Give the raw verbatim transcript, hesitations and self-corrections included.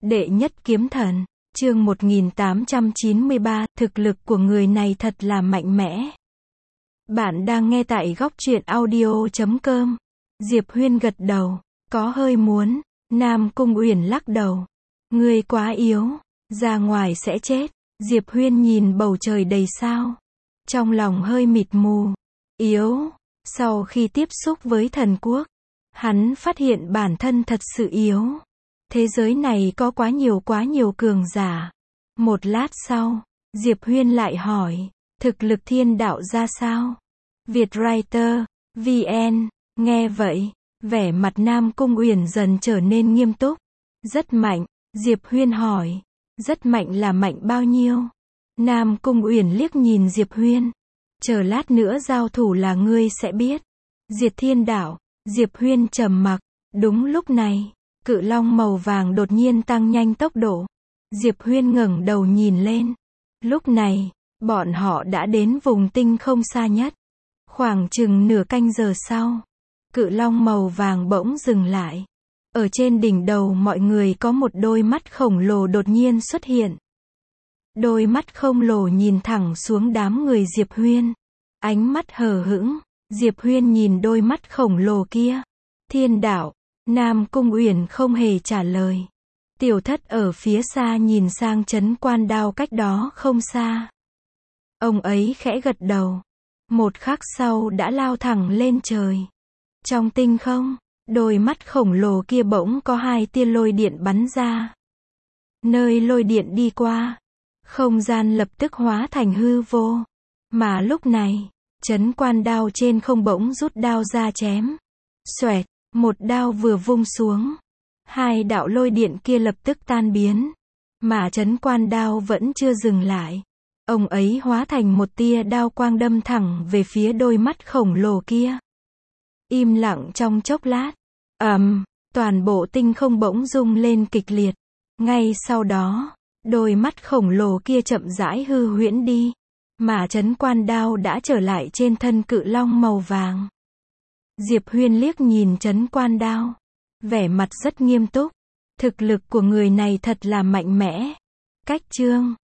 Đệ nhất kiếm thần, chương một nghìn tám trăm chín mươi ba, thực lực của người này thật là mạnh mẽ. Bạn đang nghe tại góc truyện audio chấm com. Diệp Huyên gật đầu, có hơi muốn. Nam Cung Uyển lắc đầu. Ngươi quá yếu, ra ngoài sẽ chết. Diệp Huyên nhìn bầu trời đầy sao. Trong lòng hơi mịt mù. Yếu, sau khi tiếp xúc với thần quốc, hắn phát hiện bản thân thật sự yếu. Thế giới này có quá nhiều quá nhiều cường giả. Một lát sau, Diệp Huyên lại hỏi, thực lực thiên đạo ra sao? Vietwriter, vê en, nghe vậy, vẻ mặt Nam Cung Uyển dần trở nên nghiêm túc. Rất mạnh, Diệp Huyên hỏi, rất mạnh là mạnh bao nhiêu? Nam Cung Uyển liếc nhìn Diệp Huyên, chờ lát nữa giao thủ là ngươi sẽ biết. Diệt thiên đạo, Diệp Huyên trầm mặc. Đúng lúc này, cự long màu vàng đột nhiên tăng nhanh tốc độ. Diệp Huyên ngẩng đầu nhìn lên. Lúc này, bọn họ đã đến vùng tinh không xa nhất. Khoảng chừng nửa canh giờ sau, cự long màu vàng bỗng dừng lại. Ở trên đỉnh đầu mọi người có một đôi mắt khổng lồ đột nhiên xuất hiện. Đôi mắt khổng lồ nhìn thẳng xuống đám người Diệp Huyên. Ánh mắt hờ hững, Diệp Huyên nhìn đôi mắt khổng lồ kia. Thiên đạo, Nam Cung Uyển không hề trả lời. Tiểu Thất ở phía xa nhìn sang trấn Quan Đao cách đó không xa. Ông ấy khẽ gật đầu. Một khắc sau đã lao thẳng lên trời. Trong tinh không, đôi mắt khổng lồ kia bỗng có hai tia lôi điện bắn ra. Nơi lôi điện đi qua, không gian lập tức hóa thành hư vô. Mà lúc này, trấn Quan Đao trên không bỗng rút đao ra chém. Xoẹt, một đao vừa vung xuống. Hai đạo lôi điện kia lập tức tan biến. Mà trấn Quan Đao vẫn chưa dừng lại. Ông ấy hóa thành một tia đao quang đâm thẳng về phía đôi mắt khổng lồ kia. Im lặng trong chốc lát. ầm, um, toàn bộ tinh không bỗng rung lên kịch liệt. Ngay sau đó, đôi mắt khổng lồ kia chậm rãi hư huyễn đi. Mà trấn Quan Đao đã trở lại trên thân cự long màu vàng. Diệp Huyên liếc nhìn trấn Quan Đao. Vẻ mặt rất nghiêm túc. Thực lực của người này thật là mạnh mẽ. Cách chương